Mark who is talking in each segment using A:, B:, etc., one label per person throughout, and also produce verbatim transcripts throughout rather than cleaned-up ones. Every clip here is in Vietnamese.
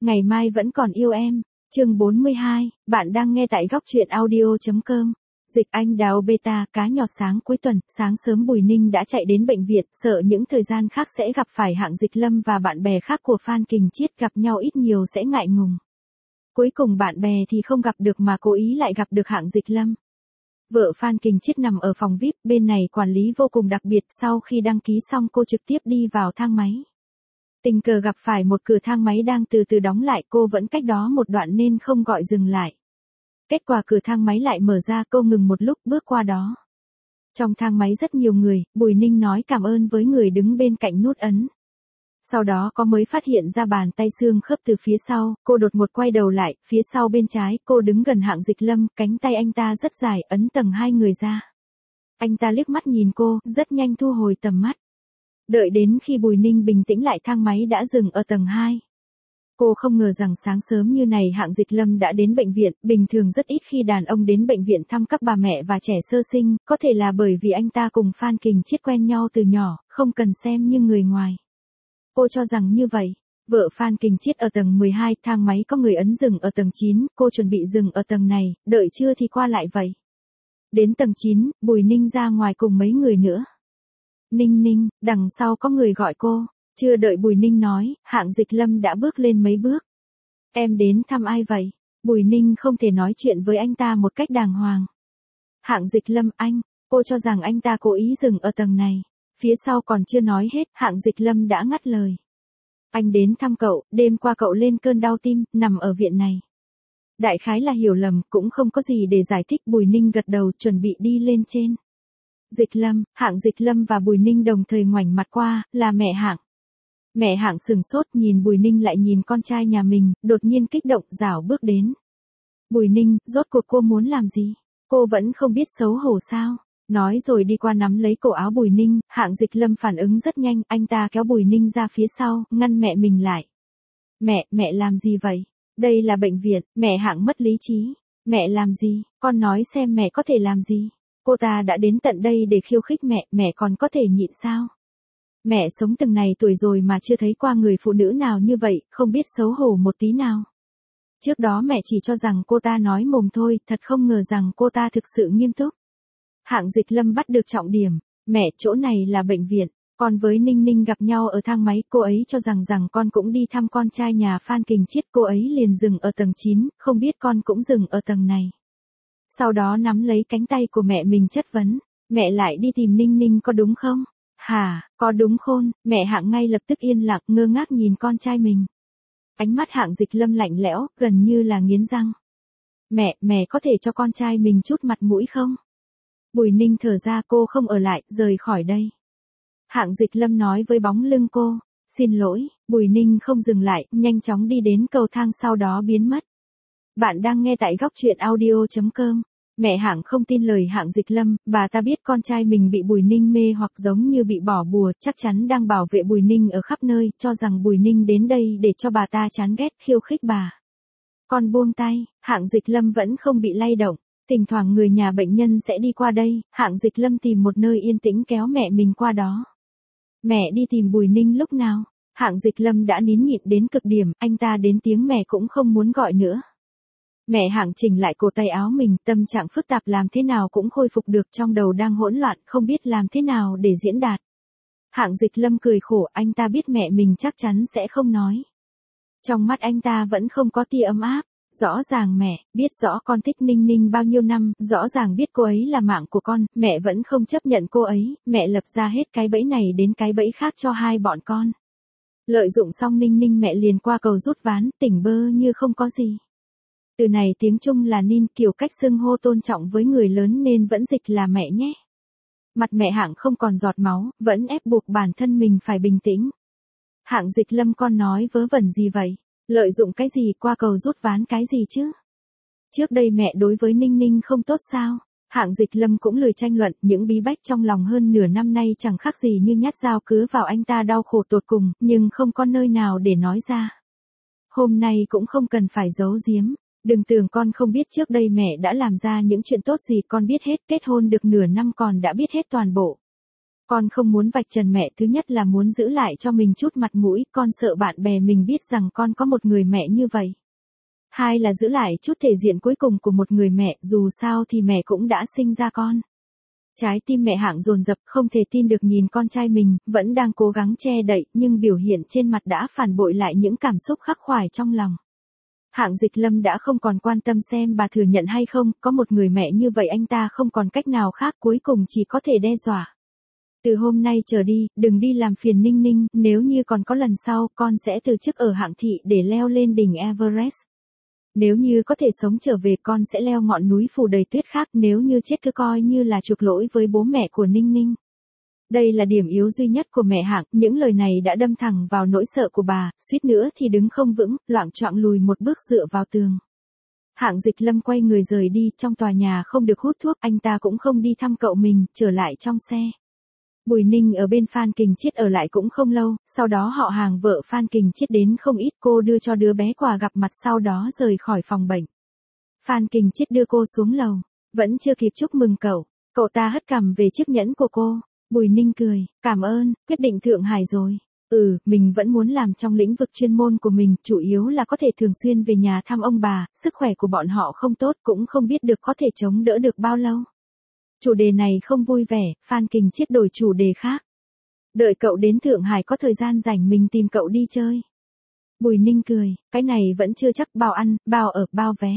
A: Ngày mai vẫn còn yêu em. Chương bốn mươi hai, bạn đang nghe tại góc truyện audio chấm com. Dịch anh đào beta, cá nhỏ sáng cuối tuần, sáng sớm Bùi Ninh đã chạy đến bệnh viện, sợ những thời gian khác sẽ gặp phải Hạng Dịch Lâm và bạn bè khác của Phan Kình Chiết gặp nhau ít nhiều sẽ ngại ngùng. Cuối cùng bạn bè thì không gặp được mà cố ý lại gặp được Hạng Dịch Lâm. Vợ Phan Kình Chiết nằm ở phòng vi ai pi, bên này quản lý vô cùng đặc biệt, sau khi đăng ký xong cô trực tiếp đi vào thang máy. Tình cờ gặp phải một cửa thang máy đang từ từ đóng lại, cô vẫn cách đó một đoạn nên không gọi dừng lại. Kết quả cửa thang máy lại mở ra, cô ngừng một lúc bước qua đó. Trong thang máy rất nhiều người, Bùi Ninh nói cảm ơn với người đứng bên cạnh nút ấn. Sau đó có mới phát hiện ra bàn tay xương khớp từ phía sau, cô đột ngột quay đầu lại, phía sau bên trái, cô đứng gần Hạng Dịch Lâm, cánh tay anh ta rất dài, ấn tầng hai người ra. Anh ta liếc mắt nhìn cô, rất nhanh thu hồi tầm mắt. Đợi đến khi Bùi Ninh bình tĩnh lại, thang máy đã dừng ở tầng hai. Cô không ngờ rằng sáng sớm như này Hạng Dịch Lâm đã đến bệnh viện, bình thường rất ít khi đàn ông đến bệnh viện thăm các bà mẹ và trẻ sơ sinh, có thể là bởi vì anh ta cùng Phan Kình Chiết quen nhau từ nhỏ, không cần xem như người ngoài. Cô cho rằng như vậy. Vợ Phan Kình Chiết ở tầng mười hai, thang máy có người ấn dừng ở tầng chín, cô chuẩn bị dừng ở tầng này, đợi chưa thì qua lại vậy. Đến tầng chín, Bùi Ninh ra ngoài cùng mấy người nữa. Ninh Ninh, đằng sau có người gọi cô. Chưa đợi Bùi Ninh nói, Hạng Dịch Lâm đã bước lên mấy bước. Em đến thăm ai vậy? Bùi Ninh không thể nói chuyện với anh ta một cách đàng hoàng. Hạng Dịch Lâm, anh, cô cho rằng anh ta cố ý dừng ở tầng này. Phía sau còn chưa nói hết, Hạng Dịch Lâm đã ngắt lời. Anh đến thăm cậu, đêm qua cậu lên cơn đau tim, nằm ở viện này. Đại khái là hiểu lầm, cũng không có gì để giải thích. Bùi Ninh gật đầu, chuẩn bị đi lên trên. Dịch Lâm, Hạng Dịch Lâm và Bùi Ninh đồng thời ngoảnh mặt qua, là mẹ Hạng. Mẹ Hạng sừng sốt, nhìn Bùi Ninh lại nhìn con trai nhà mình, đột nhiên kích động rảo bước đến. Bùi Ninh, rốt cuộc cô muốn làm gì? Cô vẫn không biết xấu hổ sao? Nói rồi đi qua nắm lấy cổ áo Bùi Ninh. Hạng Dịch Lâm phản ứng rất nhanh, anh ta kéo Bùi Ninh ra phía sau, ngăn mẹ mình lại. Mẹ, mẹ làm gì vậy? Đây là bệnh viện. Mẹ Hạng mất lý trí. Mẹ làm gì? Con nói xem mẹ có thể làm gì? Cô ta đã đến tận đây để khiêu khích mẹ, mẹ còn có thể nhịn sao? Mẹ sống từng này tuổi rồi mà chưa thấy qua người phụ nữ nào như vậy, không biết xấu hổ một tí nào. Trước đó mẹ chỉ cho rằng cô ta nói mồm thôi, thật không ngờ rằng cô ta thực sự nghiêm túc. Hạng Dịch Lâm bắt được trọng điểm. Mẹ, chỗ này là bệnh viện. Con với Ninh Ninh gặp nhau ở thang máy, cô ấy cho rằng rằng con cũng đi thăm con trai nhà Phan Kình Chiết, cô ấy liền dừng ở tầng chín, không biết con cũng dừng ở tầng này. Sau đó nắm lấy cánh tay của mẹ mình chất vấn. Mẹ lại đi tìm Ninh Ninh có đúng không? Hả, có đúng khôn? Mẹ Hạng ngay lập tức yên lặng, ngơ ngác nhìn con trai mình. Ánh mắt Hạng Dịch Lâm lạnh lẽo, gần như là nghiến răng. Mẹ, mẹ có thể cho con trai mình chút mặt mũi không? Bùi Ninh thở ra, cô không ở lại, rời khỏi đây. Hạng Dịch Lâm nói với bóng lưng cô. Xin lỗi. Bùi Ninh không dừng lại, nhanh chóng đi đến cầu thang, sau đó biến mất. Bạn đang nghe tại góc truyện audio chấm com. Mẹ Hạng không tin lời Hạng Dịch Lâm, bà ta biết con trai mình bị Bùi Ninh mê hoặc giống như bị bỏ bùa, chắc chắn đang bảo vệ Bùi Ninh ở khắp nơi, cho rằng Bùi Ninh đến đây để cho bà ta chán ghét, khiêu khích bà. Con buông tay. Hạng Dịch Lâm vẫn không bị lay động. Thỉnh thoảng người nhà bệnh nhân sẽ đi qua đây, Hạng Dịch Lâm tìm một nơi yên tĩnh kéo mẹ mình qua đó. Mẹ đi tìm Bùi Ninh lúc nào? Hạng Dịch Lâm đã nín nhịn đến cực điểm, anh ta đến tiếng mẹ cũng không muốn gọi nữa. Mẹ Hạng chỉnh lại cổ tay áo mình, tâm trạng phức tạp làm thế nào cũng khôi phục được, trong đầu đang hỗn loạn, không biết làm thế nào để diễn đạt. Hạng Dịch Lâm cười khổ, anh ta biết mẹ mình chắc chắn sẽ không nói. Trong mắt anh ta vẫn không có tia ấm áp. Rõ ràng mẹ, biết rõ con thích Ninh Ninh bao nhiêu năm, rõ ràng biết cô ấy là mạng của con, mẹ vẫn không chấp nhận cô ấy, mẹ lập ra hết cái bẫy này đến cái bẫy khác cho hai bọn con. Lợi dụng xong Ninh Ninh, mẹ liền qua cầu rút ván, tỉnh bơ như không có gì. Từ này tiếng Trung là Nin, kiểu cách xưng hô tôn trọng với người lớn nên vẫn dịch là mẹ nhé. Mặt mẹ Hạng không còn giọt máu, vẫn ép buộc bản thân mình phải bình tĩnh. Hạng Dịch Lâm, con nói vớ vẩn gì vậy? Lợi dụng cái gì, qua cầu rút ván cái gì chứ? Trước đây mẹ đối với Ninh Ninh không tốt sao? Hạng Dịch Lâm cũng lười tranh luận, những bí bách trong lòng hơn nửa năm nay chẳng khác gì như nhát dao cứa vào anh ta, đau khổ tột cùng, nhưng không có nơi nào để nói ra. Hôm nay cũng không cần phải giấu giếm. Đừng tưởng con không biết trước đây mẹ đã làm ra những chuyện tốt gì, con biết hết, kết hôn được nửa năm còn đã biết hết toàn bộ. Con không muốn vạch trần mẹ, thứ nhất là muốn giữ lại cho mình chút mặt mũi, con sợ bạn bè mình biết rằng con có một người mẹ như vậy. Hai là giữ lại chút thể diện cuối cùng của một người mẹ, dù sao thì mẹ cũng đã sinh ra con. Trái tim mẹ Hạng dồn dập, không thể tin được nhìn con trai mình, vẫn đang cố gắng che đậy, nhưng biểu hiện trên mặt đã phản bội lại những cảm xúc khắc khoải trong lòng. Hạng Dịch Lâm đã không còn quan tâm xem bà thừa nhận hay không, có một người mẹ như vậy anh ta không còn cách nào khác, cuối cùng chỉ có thể đe dọa. Từ hôm nay trở đi, đừng đi làm phiền Ninh Ninh, nếu như còn có lần sau, con sẽ từ chức ở Hạng Thị để leo lên đỉnh Everest. Nếu như có thể sống trở về, con sẽ leo ngọn núi phủ đầy tuyết khác, nếu như chết cứ coi như là chuộc lỗi với bố mẹ của Ninh Ninh. Đây là điểm yếu duy nhất của mẹ Hạng, những lời này đã đâm thẳng vào nỗi sợ của bà, suýt nữa thì đứng không vững, loạng choạng lùi một bước dựa vào tường. Hạng Dịch Lâm quay người rời đi, trong tòa nhà không được hút thuốc, anh ta cũng không đi thăm cậu mình, trở lại trong xe. Bùi Ninh ở bên Phan Kình Chiết ở lại cũng không lâu, sau đó họ hàng vợ Phan Kình Chiết đến không ít, cô đưa cho đứa bé quà gặp mặt sau đó rời khỏi phòng bệnh. Phan Kình Chiết đưa cô xuống lầu, vẫn chưa kịp chúc mừng cậu, cậu ta hất cằm về chiếc nhẫn của cô. Bùi Ninh cười, cảm ơn, quyết định Thượng Hải rồi. Ừ, mình vẫn muốn làm trong lĩnh vực chuyên môn của mình, chủ yếu là có thể thường xuyên về nhà thăm ông bà, sức khỏe của bọn họ không tốt cũng không biết được có thể chống đỡ được bao lâu. Chủ đề này không vui vẻ, Phan Kình Chiết đổi chủ đề khác. Đợi cậu đến Thượng Hải có thời gian rảnh mình tìm cậu đi chơi. Bùi Ninh cười, cái này vẫn chưa chắc, bao ăn, bao ở, bao vé.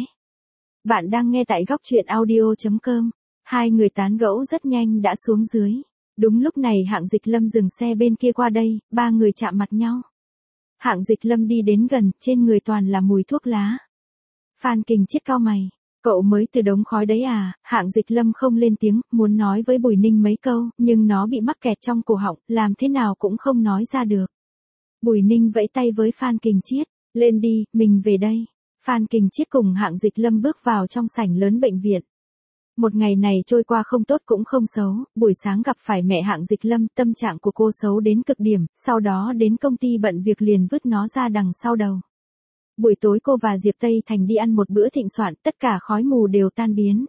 A: Bạn đang nghe tại góc truyện audio chấm com. Hai người tán gẫu rất nhanh đã xuống dưới. Đúng lúc này Hạng Dịch Lâm dừng xe bên kia qua đây, ba người chạm mặt nhau. Hạng Dịch Lâm đi đến gần, trên người toàn là mùi thuốc lá. Phan Kình Chiết cau mày. Cậu mới từ đống khói đấy à? Hạng Dịch Lâm không lên tiếng, muốn nói với Bùi Ninh mấy câu, nhưng nó bị mắc kẹt trong cổ họng, làm thế nào cũng không nói ra được. Bùi Ninh vẫy tay với Phan Kình Chiết, lên đi, mình về đây. Phan Kình Chiết cùng Hạng Dịch Lâm bước vào trong sảnh lớn bệnh viện. Một ngày này trôi qua không tốt cũng không xấu, buổi sáng gặp phải mẹ Hạng Dịch Lâm, tâm trạng của cô xấu đến cực điểm, sau đó đến công ty bận việc liền vứt nó ra đằng sau đầu. Buổi tối cô và Diệp Tây Thành đi ăn một bữa thịnh soạn, tất cả khói mù đều tan biến.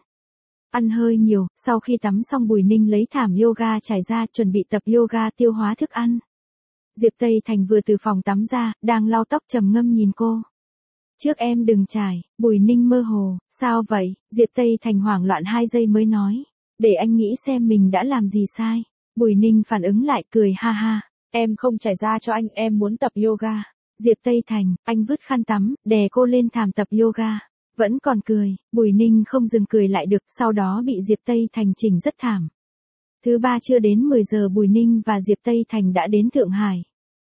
A: Ăn hơi nhiều, sau khi tắm xong Bùi Ninh lấy thảm yoga trải ra, chuẩn bị tập yoga tiêu hóa thức ăn. Diệp Tây Thành vừa từ phòng tắm ra, đang lau tóc trầm ngâm nhìn cô. Trước em đừng trải, Bùi Ninh mơ hồ, sao vậy? Diệp Tây Thành hoảng loạn hai giây mới nói. Để anh nghĩ xem mình đã làm gì sai. Bùi Ninh phản ứng lại cười ha ha. Em không trải ra cho anh, em muốn tập yoga. Diệp Tây Thành, anh vứt khăn tắm, đè cô lên thảm tập yoga. Vẫn còn cười, Bùi Ninh không dừng cười lại được, sau đó bị Diệp Tây Thành chỉnh rất thảm. Thứ ba chưa đến mười giờ Bùi Ninh và Diệp Tây Thành đã đến Thượng Hải.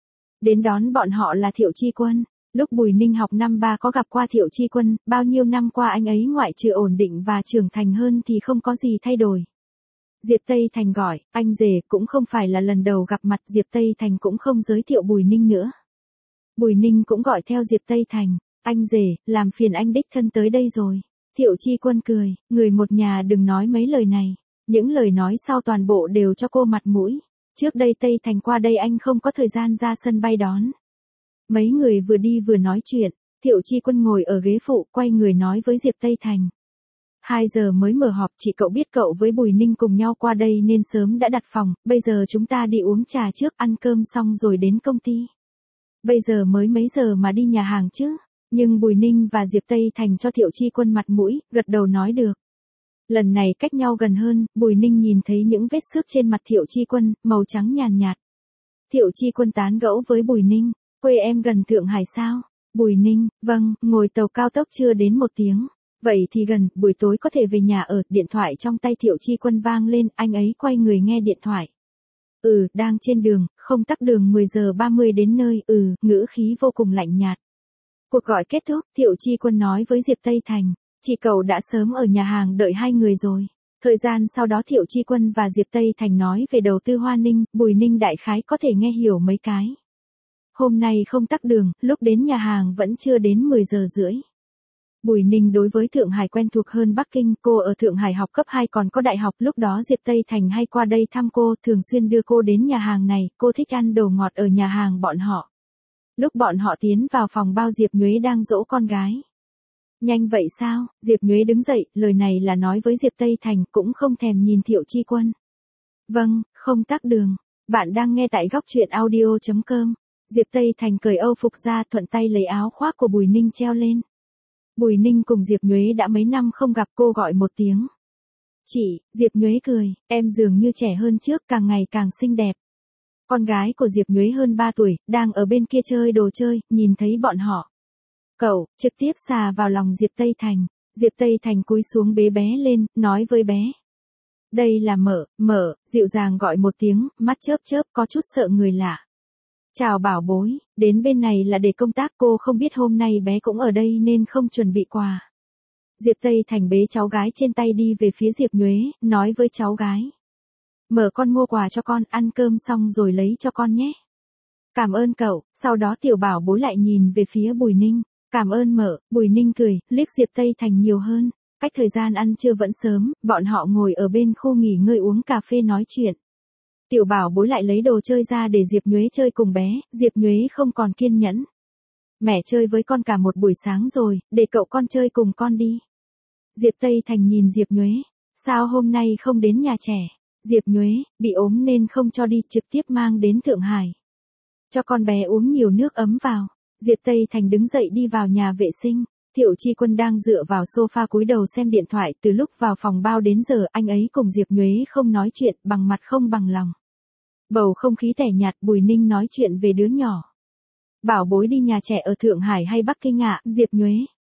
A: Đến đón bọn họ là Thiệu Chi Quân. Lúc Bùi Ninh học năm ba có gặp qua Thiệu Chi Quân, bao nhiêu năm qua anh ấy ngoại trừ ổn định và trưởng thành hơn thì không có gì thay đổi. Diệp Tây Thành gọi, anh rể, cũng không phải là lần đầu gặp mặt, Diệp Tây Thành cũng không giới thiệu Bùi Ninh nữa. Bùi Ninh cũng gọi theo Diệp Tây Thành, anh rể, làm phiền anh đích thân tới đây rồi. Thiệu Chi Quân cười, người một nhà đừng nói mấy lời này. Những lời nói sau toàn bộ đều cho cô mặt mũi. Trước đây Tây Thành qua đây anh không có thời gian ra sân bay đón. Mấy người vừa đi vừa nói chuyện, Thiệu Chi Quân ngồi ở ghế phụ, quay người nói với Diệp Tây Thành. Hai giờ mới mở họp, chị cậu biết cậu với Bùi Ninh cùng nhau qua đây nên sớm đã đặt phòng, bây giờ chúng ta đi uống trà trước, ăn cơm xong rồi đến công ty. Bây giờ mới mấy giờ mà đi nhà hàng chứ? Nhưng Bùi Ninh và Diệp Tây Thành cho Thiệu Chi Quân mặt mũi, gật đầu nói được. Lần này cách nhau gần hơn, Bùi Ninh nhìn thấy những vết xước trên mặt Thiệu Chi Quân, màu trắng nhàn nhạt. Thiệu Chi Quân tán gẫu với Bùi Ninh, quê em gần Thượng Hải sao? Bùi Ninh, vâng, ngồi tàu cao tốc chưa đến một tiếng. Vậy thì gần, buổi tối có thể về nhà ở, điện thoại trong tay Thiệu Chi Quân vang lên, anh ấy quay người nghe điện thoại. Ừ, đang trên đường, không tắc đường mười giờ ba mươi đến nơi, ừ, ngữ khí vô cùng lạnh nhạt. Cuộc gọi kết thúc, Thiệu Chi Quân nói với Diệp Tây Thành, chị cậu đã sớm ở nhà hàng đợi hai người rồi. Thời gian sau đó Thiệu Chi Quân và Diệp Tây Thành nói về đầu tư Hoa Ninh, Bùi Ninh đại khái có thể nghe hiểu mấy cái. Hôm nay không tắc đường, lúc đến nhà hàng vẫn chưa đến mười giờ rưỡi. Bùi Ninh đối với Thượng Hải quen thuộc hơn Bắc Kinh, cô ở Thượng Hải học cấp hai còn có đại học, lúc đó Diệp Tây Thành hay qua đây thăm cô, thường xuyên đưa cô đến nhà hàng này, cô thích ăn đồ ngọt ở nhà hàng bọn họ. Lúc bọn họ tiến vào phòng bao Diệp Nhuế đang dỗ con gái. Nhanh vậy sao? Diệp Nhuế đứng dậy, lời này là nói với Diệp Tây Thành, cũng không thèm nhìn Thiệu Chi Quân. Vâng, không tắc đường. Bạn đang nghe tại góc chuyện audio chấm com. Diệp Tây Thành cởi âu phục ra thuận tay lấy áo khoác của Bùi Ninh treo lên. Bùi Ninh cùng Diệp Nhuế đã mấy năm không gặp, cô gọi một tiếng. Chị, Diệp Nhuế cười, em dường như trẻ hơn trước, càng ngày càng xinh đẹp. Con gái của Diệp Nhuế hơn ba tuổi, đang ở bên kia chơi đồ chơi, nhìn thấy bọn họ. Cậu, trực tiếp xà vào lòng Diệp Tây Thành. Diệp Tây Thành cúi xuống bế bé lên, nói với bé. Đây là Mở, Mở, dịu dàng gọi một tiếng, mắt chớp chớp có chút sợ người lạ. Chào bảo bối, đến bên này là để công tác, cô không biết hôm nay bé cũng ở đây nên không chuẩn bị quà. Diệp Tây Thành bế cháu gái trên tay đi về phía Diệp Nhuế, nói với cháu gái. Mở, con mua quà cho con, ăn cơm xong rồi lấy cho con nhé. Cảm ơn cậu, sau đó tiểu bảo bối lại nhìn về phía Bùi Ninh. Cảm ơn Mở, Bùi Ninh cười, liếc Diệp Tây Thành nhiều hơn. Cách thời gian ăn trưa vẫn sớm, bọn họ ngồi ở bên khu nghỉ ngơi uống cà phê nói chuyện. Tiểu bảo bối lại lấy đồ chơi ra để Diệp Nhuế chơi cùng bé, Diệp Nhuế không còn kiên nhẫn. Mẹ chơi với con cả một buổi sáng rồi, để cậu con chơi cùng con đi. Diệp Tây Thành nhìn Diệp Nhuế, sao hôm nay không đến nhà trẻ? Diệp Nhuế, bị ốm nên không cho đi, trực tiếp mang đến Thượng Hải. Cho con bé uống nhiều nước ấm vào. Diệp Tây Thành đứng dậy đi vào nhà vệ sinh. Thiệu Chi Quân đang dựa vào sofa cúi đầu xem điện thoại, từ lúc vào phòng bao đến giờ anh ấy cùng Diệp Nhuế không nói chuyện, bằng mặt không bằng lòng. Bầu không khí tẻ nhạt, Bùi Ninh nói chuyện về đứa nhỏ. Bảo bối đi nhà trẻ ở Thượng Hải hay Bắc Kinh ạ? Diệp Nhuế.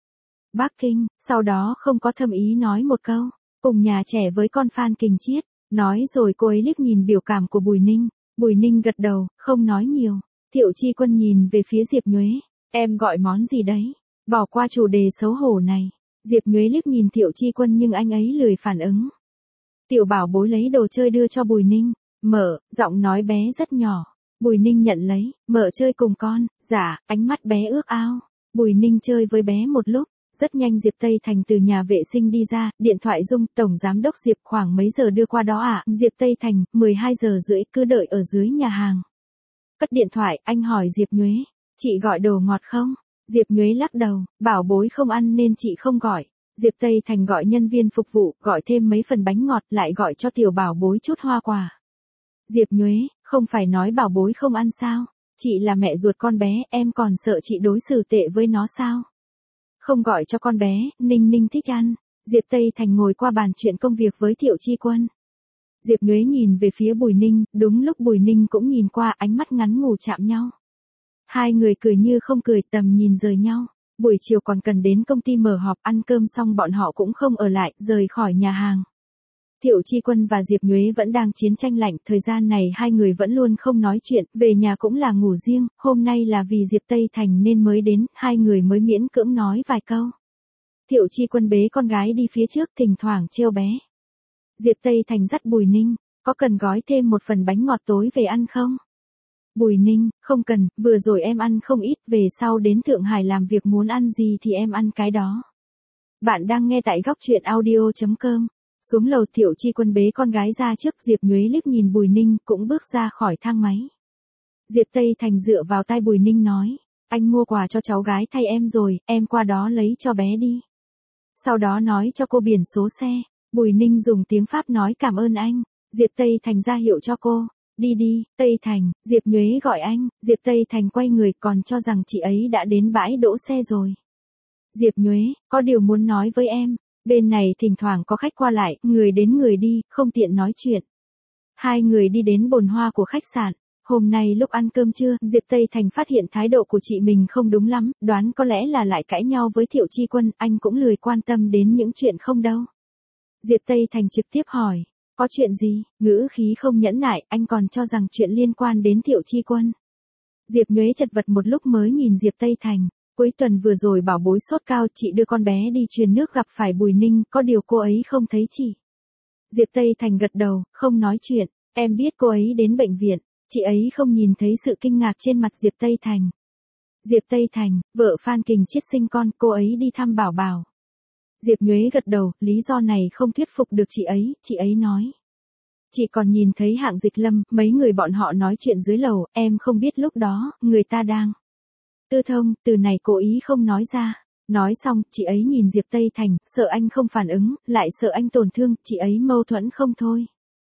A: Bắc Kinh, sau đó không có thâm ý nói một câu, cùng nhà trẻ với con Phan Kình Chiết. Nói rồi cô ấy liếc nhìn biểu cảm của Bùi Ninh. Bùi Ninh gật đầu, không nói nhiều. Thiệu Chi Quân nhìn về phía Diệp Nhuế. Em gọi món gì đấy? Bỏ qua chủ đề xấu hổ này. Diệp Nhuế liếc nhìn Thiệu Chi Quân nhưng anh ấy lười phản ứng. Tiểu bảo bối lấy đồ chơi đưa cho Bùi Ninh. Mở, giọng nói bé rất nhỏ. Bùi Ninh nhận lấy, Mở chơi cùng con. Dạ, ánh mắt bé ước ao. Bùi Ninh chơi với bé một lúc. Rất nhanh Diệp Tây Thành từ nhà vệ sinh đi ra, điện thoại rung, Tổng Giám đốc Diệp khoảng mấy giờ đưa qua đó ạ? À? Diệp Tây Thành, mười hai giờ rưỡi, cứ đợi ở dưới nhà hàng. Cất điện thoại, anh hỏi Diệp Nhuế, chị gọi đồ ngọt không? Diệp Nhuế lắc đầu, bảo bối không ăn nên chị không gọi. Diệp Tây Thành gọi nhân viên phục vụ, gọi thêm mấy phần bánh ngọt, lại gọi cho tiểu bảo bối chút hoa quả. Diệp Nhuế, không phải nói bảo bối không ăn sao? Chị là mẹ ruột con bé, em còn sợ chị đối xử tệ với nó sao? Không gọi cho con bé, Ninh Ninh thích ăn. Diệp Tây Thành ngồi qua bàn chuyện công việc với Thiệu Chi Quân. Diệp Nhuế nhìn về phía Bùi Ninh, đúng lúc Bùi Ninh cũng nhìn qua, ánh mắt ngắn ngủ chạm nhau. Hai người cười như không cười, tầm nhìn rời nhau. Buổi chiều còn cần đến công ty mở họp, ăn cơm xong bọn họ cũng không ở lại, rời khỏi nhà hàng. Thiệu Chi Quân và Diệp Nhuế vẫn đang chiến tranh lạnh, thời gian này hai người vẫn luôn không nói chuyện, về nhà cũng là ngủ riêng, hôm nay là vì Diệp Tây Thành nên mới đến, hai người mới miễn cưỡng nói vài câu. Thiệu Chi Quân bế con gái đi phía trước, thỉnh thoảng trêu bé. Diệp Tây Thành dắt Bùi Ninh, có cần gói thêm một phần bánh ngọt tối về ăn không? Bùi Ninh, không cần, vừa rồi em ăn không ít, về sau đến Thượng Hải làm việc muốn ăn gì thì em ăn cái đó. Bạn đang nghe tại góc chuyện audio chấm com. Xuống lầu, Thiệu Chi Quân bế con gái ra trước, Diệp Nhuế liếc nhìn Bùi Ninh, cũng bước ra khỏi thang máy. Diệp Tây Thành dựa vào tai Bùi Ninh nói, anh mua quà cho cháu gái thay em rồi, em qua đó lấy cho bé đi. Sau đó nói cho cô biển số xe. Bùi Ninh dùng tiếng Pháp nói cảm ơn anh. Diệp Tây Thành ra hiệu cho cô. Đi đi, Tây Thành, Diệp Nhuế gọi anh. Diệp Tây Thành quay người, còn cho rằng chị ấy đã đến bãi đỗ xe rồi. Diệp Nhuế, có điều muốn nói với em. Bên này thỉnh thoảng có khách qua lại, người đến người đi, không tiện nói chuyện. Hai người đi đến bồn hoa của khách sạn. Hôm nay lúc ăn cơm trưa, Diệp Tây Thành phát hiện thái độ của chị mình không đúng lắm, đoán có lẽ là lại cãi nhau với Thiệu Chi Quân, anh cũng lười quan tâm đến những chuyện không đâu. Diệp Tây Thành trực tiếp hỏi, có chuyện gì? Ngữ khí không nhẫn nại, anh còn cho rằng chuyện liên quan đến Thiệu Chi Quân. Diệp Nhuế chật vật một lúc mới nhìn Diệp Tây Thành. Cuối tuần vừa rồi bảo bối sốt cao, chị đưa con bé đi truyền nước gặp phải Bùi Ninh, có điều cô ấy không thấy chị. Diệp Tây Thành gật đầu, không nói chuyện, em biết cô ấy đến bệnh viện, chị ấy không nhìn thấy sự kinh ngạc trên mặt Diệp Tây Thành. Diệp Tây Thành, vợ Phan Kình Chiết sinh con, cô ấy đi thăm Bảo Bảo. Diệp Nhuế gật đầu, lý do này không thuyết phục được chị ấy, chị ấy nói. Chị còn nhìn thấy Hạng Dịch Lâm, mấy người bọn họ nói chuyện dưới lầu, em không biết lúc đó, người ta đang tư thông, từ này cố ý không nói ra. Nói xong, chị ấy nhìn Diệp Tây Thành, sợ anh không phản ứng, lại sợ anh tổn thương, chị ấy mâu thuẫn không thôi.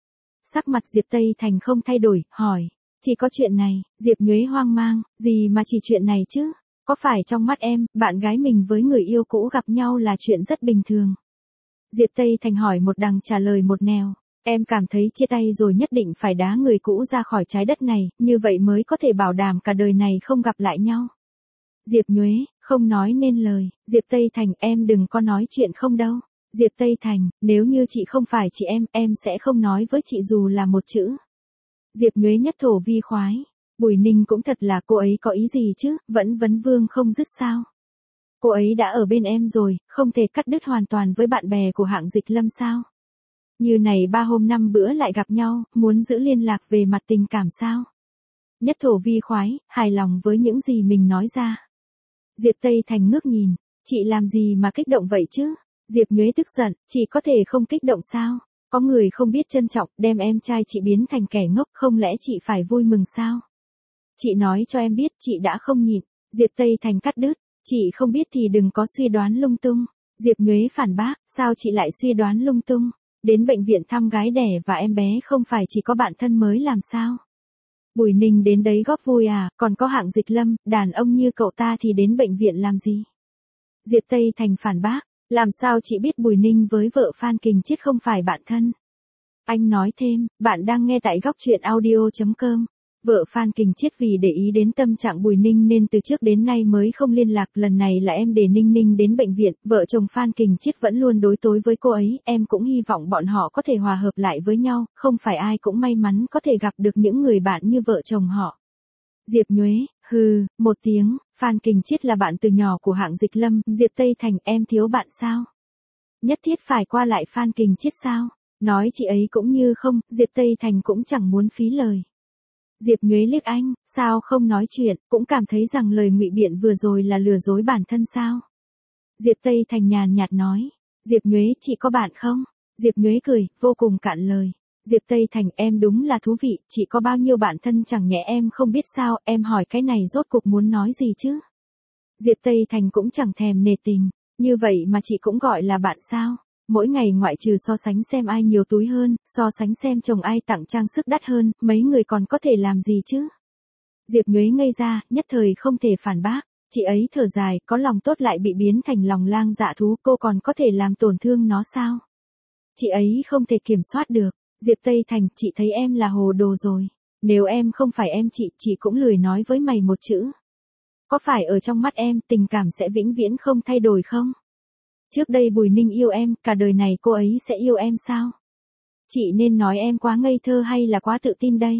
A: Sắc mặt Diệp Tây Thành không thay đổi, hỏi. Chỉ có chuyện này, Diệp Nhuế hoang mang, gì mà chỉ chuyện này chứ? Có phải trong mắt em, bạn gái mình với người yêu cũ gặp nhau là chuyện rất bình thường? Diệp Tây Thành hỏi một đằng trả lời một nẻo. Em cảm thấy chia tay rồi nhất định phải đá người cũ ra khỏi trái đất này, như vậy mới có thể bảo đảm cả đời này không gặp lại nhau. Diệp Nhuế, không nói nên lời. Diệp Tây Thành, em đừng có nói chuyện không đâu. Diệp Tây Thành, nếu như chị không phải chị em, em sẽ không nói với chị dù là một chữ. Diệp Nhuế nhất thổ vi khoái. Bùi Ninh cũng thật là, cô ấy có ý gì chứ, vẫn vấn vương không dứt sao. Cô ấy đã ở bên em rồi, không thể cắt đứt hoàn toàn với bạn bè của hạng Dịch Lâm sao? Như này ba hôm năm bữa lại gặp nhau, muốn giữ liên lạc về mặt tình cảm sao? Nhất thổ vi khoái, hài lòng với những gì mình nói ra. Diệp Tây Thành ngước nhìn, chị làm gì mà kích động vậy chứ? Diệp Nhuế tức giận, chị có thể không kích động sao? Có người không biết trân trọng, đem em trai chị biến thành kẻ ngốc, không lẽ chị phải vui mừng sao? Chị nói cho em biết, chị đã không nhịn. Diệp Tây Thành cắt đứt, chị không biết thì đừng có suy đoán lung tung. Diệp Nhuế phản bác, sao chị lại suy đoán lung tung? Đến bệnh viện thăm gái đẻ và em bé không phải chỉ có bạn thân mới làm sao? Bùi Ninh đến đấy góp vui à, còn có hạng Dịch Lâm, đàn ông như cậu ta thì đến bệnh viện làm gì? Diệp Tây Thành phản bác, làm sao chị biết Bùi Ninh với vợ Phan Kình Chiết không phải bạn thân? Anh nói thêm, bạn đang nghe tại góc truyện audio chấm com. Vợ Phan Kình Chiết vì để ý đến tâm trạng Bùi Ninh nên từ trước đến nay mới không liên lạc, lần này là em để Ninh Ninh đến bệnh viện, vợ chồng Phan Kình Chiết vẫn luôn đối tối với cô ấy, em cũng hy vọng bọn họ có thể hòa hợp lại với nhau, không phải ai cũng may mắn có thể gặp được những người bạn như vợ chồng họ. Diệp Nhuế, hừ, một tiếng, Phan Kình Chiết là bạn từ nhỏ của hạng Dịch Lâm, Diệp Tây Thành, em thiếu bạn sao? Nhất thiết phải qua lại Phan Kình Chiết sao? Nói chị ấy cũng như không, Diệp Tây Thành cũng chẳng muốn phí lời. Diệp Nhuế liếc anh, sao không nói chuyện, cũng cảm thấy rằng lời ngụy biện vừa rồi là lừa dối bản thân sao? Diệp Tây Thành nhàn nhạt nói, Diệp Nhuế, chị có bạn không? Diệp Nhuế cười, vô cùng cạn lời. Diệp Tây Thành, em đúng là thú vị, chị có bao nhiêu bạn thân chẳng nhẽ em không biết sao, em hỏi cái này rốt cuộc muốn nói gì chứ? Diệp Tây Thành cũng chẳng thèm nề tình, như vậy mà chị cũng gọi là bạn sao? Mỗi ngày ngoại trừ so sánh xem ai nhiều túi hơn, so sánh xem chồng ai tặng trang sức đắt hơn, mấy người còn có thể làm gì chứ? Diệp Nhuế ngây ra, nhất thời không thể phản bác, chị ấy thở dài, có lòng tốt lại bị biến thành lòng lang dạ thú, cô còn có thể làm tổn thương nó sao? Chị ấy không thể kiểm soát được. Diệp Tây Thành, chị thấy em là hồ đồ rồi. Nếu em không phải em chị, chị cũng lười nói với mày một chữ. Có phải ở trong mắt em, tình cảm sẽ vĩnh viễn không thay đổi không? Trước đây Bùi Ninh yêu em, cả đời này cô ấy sẽ yêu em sao? Chị nên nói em quá ngây thơ hay là quá tự tin đây?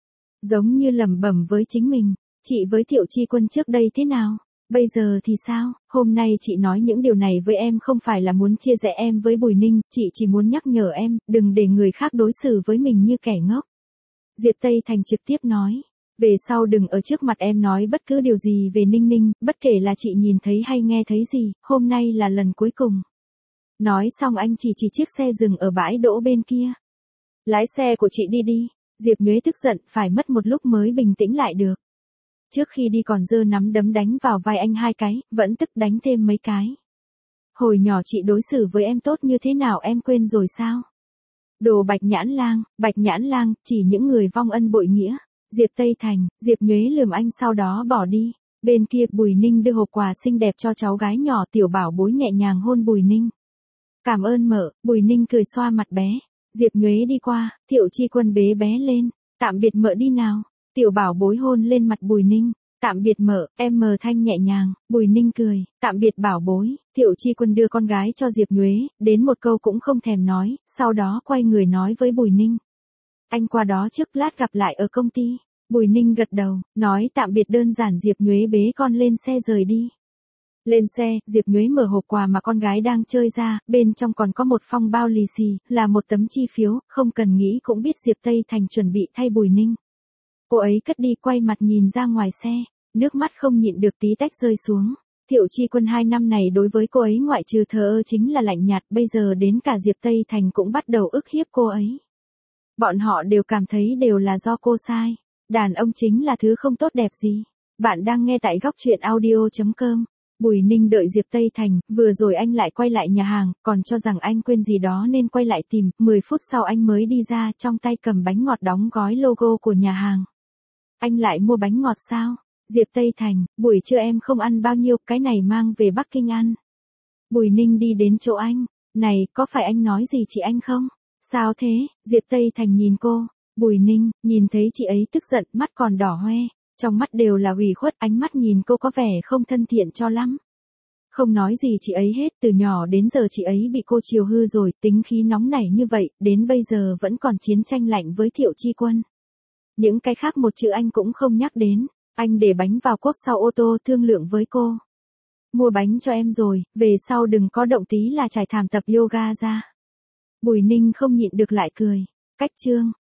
A: Giống như lẩm bẩm với chính mình, chị với Thiệu Chi Quân trước đây thế nào? Bây giờ thì sao? Hôm nay chị nói những điều này với em không phải là muốn chia rẽ em với Bùi Ninh, chị chỉ muốn nhắc nhở em, đừng để người khác đối xử với mình như kẻ ngốc. Diệp Tây Thành trực tiếp nói, về sau đừng ở trước mặt em nói bất cứ điều gì về Ninh Ninh, bất kể là chị nhìn thấy hay nghe thấy gì, hôm nay là lần cuối cùng. Nói xong anh chỉ chỉ chiếc xe dừng ở bãi đỗ bên kia. Lái xe của chị đi đi. Diệp Nhuế tức giận, phải mất một lúc mới bình tĩnh lại được. Trước khi đi còn giơ nắm đấm đánh vào vai anh hai cái, vẫn tức đánh thêm mấy cái. Hồi nhỏ chị đối xử với em tốt như thế nào em quên rồi sao? Đồ Bạch Nhãn Lang, Bạch Nhãn Lang, chỉ những người vong ân bội nghĩa. Diệp Tây Thành, Diệp Nhuế lườm anh sau đó bỏ đi. Bên kia Bùi Ninh đưa hộp quà xinh đẹp cho cháu gái nhỏ, Tiểu Bảo Bối nhẹ nhàng hôn Bùi Ninh. Cảm ơn mợ, Bùi Ninh cười xoa mặt bé. Diệp Nhuế đi qua, Thiệu Chi Quân bế bé lên. Tạm biệt mợ đi nào. Tiểu Bảo Bối hôn lên mặt Bùi Ninh. Tạm biệt mợ, em mờ thanh nhẹ nhàng. Bùi Ninh cười, tạm biệt Bảo Bối. Thiệu Chi Quân đưa con gái cho Diệp Nhuế, đến một câu cũng không thèm nói, sau đó quay người nói với Bùi Ninh. Anh qua đó trước, lát gặp lại ở công ty. Bùi Ninh gật đầu, nói tạm biệt đơn giản. Diệp Nhuế bế con lên xe rời đi. Lên xe, Diệp Nhuế mở hộp quà mà con gái đang chơi ra, bên trong còn có một phong bao lì xì, là một tấm chi phiếu, không cần nghĩ cũng biết Diệp Tây Thành chuẩn bị thay Bùi Ninh. Cô ấy cất đi, quay mặt nhìn ra ngoài xe, nước mắt không nhịn được tí tách rơi xuống. Thiệu Chi Quân hai năm này đối với cô ấy ngoại trừ thờ ơ chính là lạnh nhạt, bây giờ đến cả Diệp Tây Thành cũng bắt đầu ức hiếp cô ấy. Bọn họ đều cảm thấy đều là do cô sai. Đàn ông chính là thứ không tốt đẹp gì. Bạn đang nghe tại góc truyện audio chấm com. Bùi Ninh đợi Diệp Tây Thành, vừa rồi anh lại quay lại nhà hàng, còn cho rằng anh quên gì đó nên quay lại tìm, mười phút sau anh mới đi ra, trong tay cầm bánh ngọt đóng gói logo của nhà hàng. Anh lại mua bánh ngọt sao? Diệp Tây Thành, buổi trưa em không ăn bao nhiêu, cái này mang về Bắc Kinh ăn. Bùi Ninh đi đến chỗ anh, này, có phải anh nói gì chị anh không? Sao thế? Diệp Tây Thành nhìn cô, Bùi Ninh, nhìn thấy chị ấy tức giận, mắt còn đỏ hoe, trong mắt đều là ủy khuất, ánh mắt nhìn cô có vẻ không thân thiện cho lắm. Không nói gì chị ấy hết, từ nhỏ đến giờ chị ấy bị cô chiều hư rồi, tính khí nóng nảy như vậy, đến bây giờ vẫn còn chiến tranh lạnh với Thiệu Chi Quân. Những cái khác một chữ anh cũng không nhắc đến, anh để bánh vào cốp sau ô tô thương lượng với cô. Mua bánh cho em rồi, về sau đừng có động tí là trải thảm tập yoga ra. Bùi Ninh không nhịn được lại cười. Cách chương